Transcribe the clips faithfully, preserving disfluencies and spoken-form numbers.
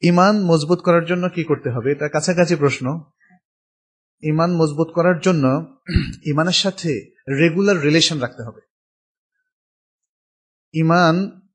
ইমান মজবুত করার জন্য কি করতে হবে? এটা কাছাকাছি প্রশ্ন। ইমান মজবুত করার জন্য ইমানের সাথে রেগুলার রিলেশন রাখতে হবে। ইমান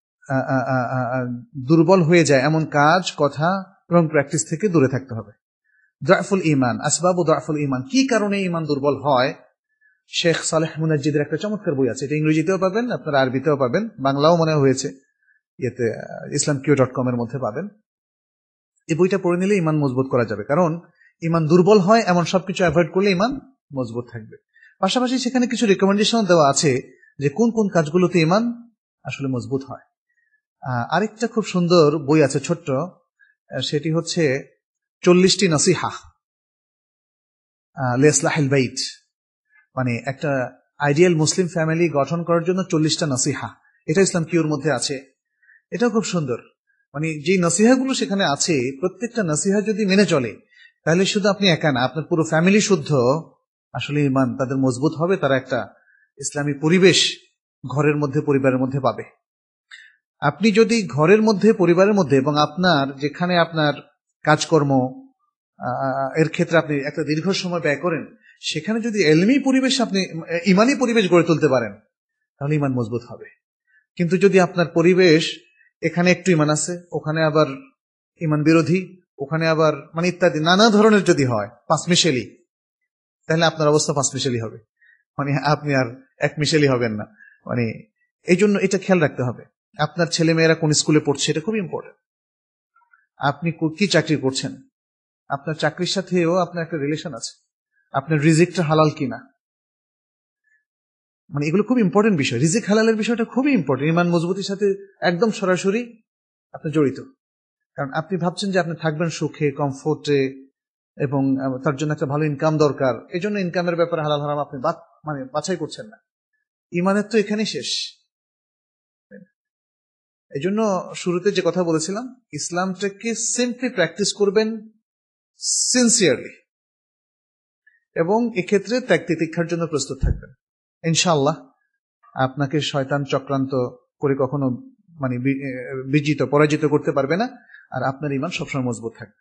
দুর্বল হয়ে যায় এমন কাজ, কথা এবং প্র্যাকটিস থেকে দূরে থাকতে হবে। দাফুল ইমান, আসবাবু দাফুল ইমান, কি কারণে ইমান দুর্বল হয়? শেখ সালেহ মুনাজ্জিদের একটা চমৎকার বই আছে, এটা ইংরেজিতেও পাবেন, আপনারা আরবিতেও পাবেন, বাংলাও মনে হয়েছে ইয়েতে ইসলাম কিউ ডট কম এর মধ্যে পাবেন। এই বইটা পড়ে নিলে ইমান মজবুত করা যাবে, কারণ ইমান দুর্বল হয় এমন সবকিছু অ্যাভয়েড করলে ইমান মজবুত থাকবে। পাশাপাশি সেখানে কিছু রেকমেন্ডেশন দেওয়া আছে যে কোন কোন কাজগুলোতে ইমান আসলে মজবুত হয়। আরেকটা খুব সুন্দর বই আছে ছোট্ট, সেটি হচ্ছে চল্লিশটি নসিহা লিইসলাহিল বাইত, মানে একটা আইডিয়াল মুসলিম ফ্যামিলি গঠন করার জন্য চল্লিশটা নসিহা। এটা ইসলাম কিউর মধ্যে আছে, এটাও খুব সুন্দর। মানে যে নসিহাগুলো সেখানে আছে, প্রত্যেকটা নসিহা যদি মেনে চলে তাহলে শুধু আপনি একা না, আপনার পুরো ফ্যামিলি শুদ্ধ আসলে ইমান তাদের মজবুত হবে, তারা একটা ইসলামী পরিবেশ ঘরের মধ্যে পরিবারের মধ্যে পাবে। আপনি যদি ঘরের মধ্যে পরিবারের মধ্যে এবং আপনার যেখানে আপনার কাজকর্ম এর ক্ষেত্রে আপনি একটা দীর্ঘ সময় ব্যয় করেন, সেখানে যদি এলমি পরিবেশ আপনি ইমানি পরিবেশ গড়ে তুলতে পারেন তাহলে ইমান মজবুত হবে। কিন্তু যদি আপনার পরিবেশ এখানে একটু ইমান আছে, ওখানে আবার ইমান বিরোধী, ওখানে আবার মানে ইত্যাদি নানা ধরনের যদি হয় পাঁচ মিশেলি, তাহলে আপনার অবস্থা পাঁচ মিশেলি হবে, মানে আপনি আর এক মিশেলি হবেন না। মানে এই জন্য এটা খেয়াল রাখতে হবে। আপনার ছেলে মেয়েরা কোন স্কুলে পড়ছে এটা খুব ইম্পর্টেন্ট। আপনি কি চাকরি করছেন, আপনার চাকরির সাথেও আপনার একটা রিলেশন আছে, আপনার রিজিকটা হালাল কিনা, মানে এগুলো খুব ইম্পর্টেন্ট বিষয়। রিজিক হালালের বিষয়টা খুবই ইম্পর্টেন্ট, ইমান মজবুতির সাথে একদম সরাসরি আপনি জড়িত। কারণ আপনি ভাবছেন যে আপনি থাকবেন সুখে, কমফোর্টে, এবং তার জন্য একটা ভালো ইনকাম দরকার, এই জন্য ইনকামের ব্যাপারে হালাল হারাম আপনি মানে বাছাই করছেন না। ইমানের তো এখানেই শেষ। এই জন্য শুরুতে যে কথা বলেছিলাম, ইসলামটাকে সিম্পলি প্র্যাকটিস করবেন সিনসিয়ারলি, এবং এক্ষেত্রে ত্যাগ তিতিক্ষার জন্য প্রস্তুত থাকবেন। ইনশাআল্লাহ আপনাকে শয়তান চক্রান্ত করে কখনো মানে বিজিত পরাজিত করতে পারবে না, আর আপনার ইমান সবসময় মজবুত থাকবে।